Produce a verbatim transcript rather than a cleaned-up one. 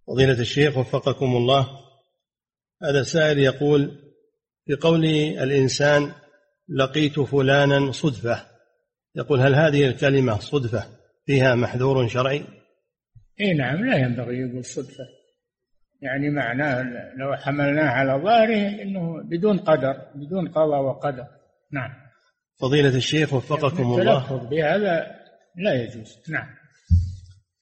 فضيلة الشيخ وفقكم الله، هذا سائل يقول: في قول الإنسان لقيت فلانا صدفة، يقول هل هذه الكلمة صدفة فيها محذور شرعي؟ اي نعم، لا ينبغي يقول صدفة، يعني معناه لو حملناه على ظاهره انه بدون قدر، بدون قضاء وقدر. نعم. فضيلة الشيخ وفقكم الله، التلفظ بهذا لا يجوز. نعم.